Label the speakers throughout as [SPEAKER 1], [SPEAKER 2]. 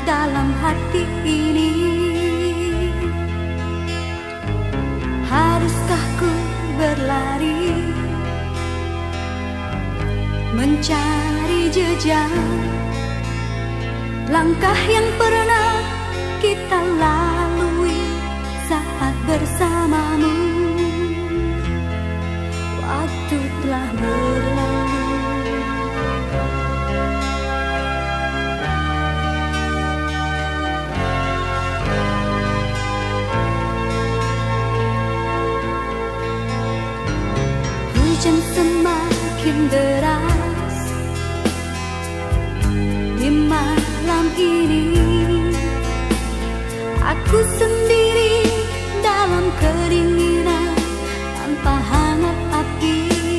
[SPEAKER 1] dalam hati ini. Haruskah ku berlari mencari jejak langkah yang pernah kita lalui saat bersamamu? Waktu telah berlalu. Hujan semakin deras di malam ini. Aku sendiri dalam kedinginan tanpa hangat api.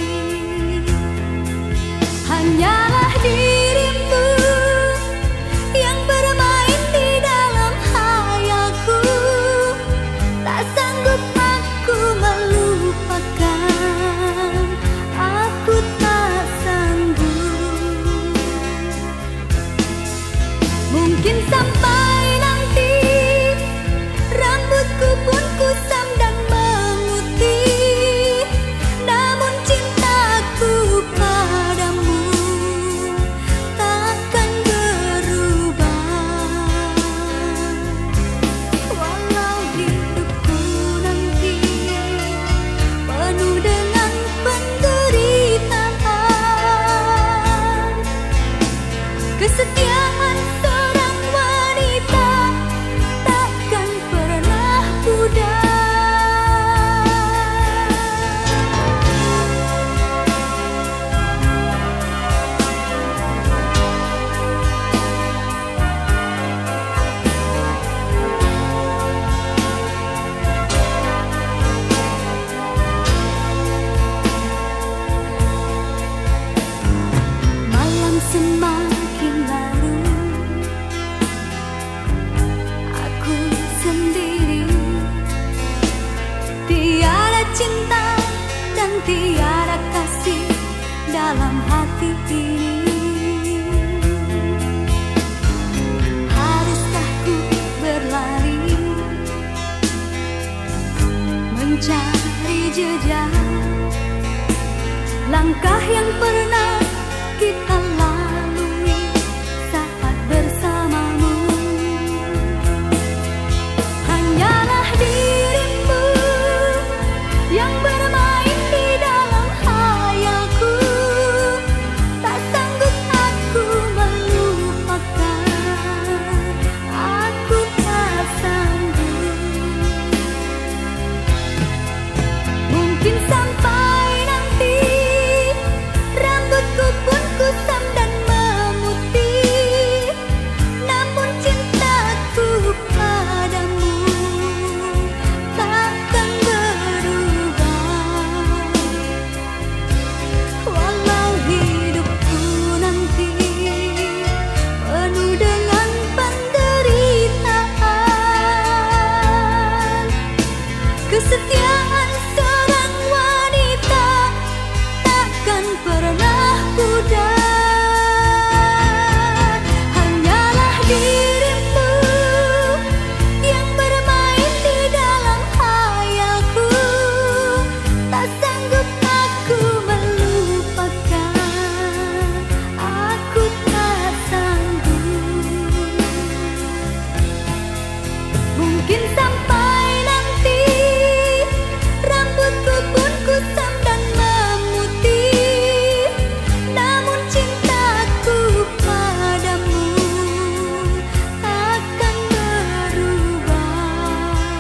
[SPEAKER 1] Hanyalah dirimu yang bermain di dalam hayalku. Tak sanggup aku melupakan, aku tak sanggup. Mungkin sampai nanti rambutku pun kusam dan memutih, namun cintaku padamu takkan berubah. Walau hidupku nanti penuh dengan penderitaan, kesetiaan seorang wanita takkan pernah pudar. Malam semakin larut, aku sendiri, tiada cinta dan tiada kasih dalam hati ini. Haruskah ku berlari mencari jejak langkah yang pernah kita lalui saat bersamamu? Hanyalah dirimu yang bermain di dalam hayalku. Tak sanggup aku melupakan, aku tak sanggup. Mungkin sampai nanti rambutku pun kusam dan memutih, namun cintaku padamu takkan berubah. Walau hidupku nanti penuh dengan penderitaan, kesetiaan seorang wanita takkan pernah pudar. Hanyalah dirimu yang bermain di dalam hayalku. Tak sanggup aku melupakan, aku tak sanggup. Mungkin sampai nanti rambutku pun kusam dan memutih, namun cintaku padamu takkan berubah.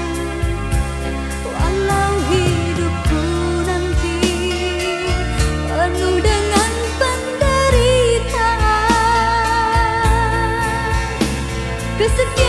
[SPEAKER 1] Walau hidupku nanti penuh dengan penderitaan, kesetiaan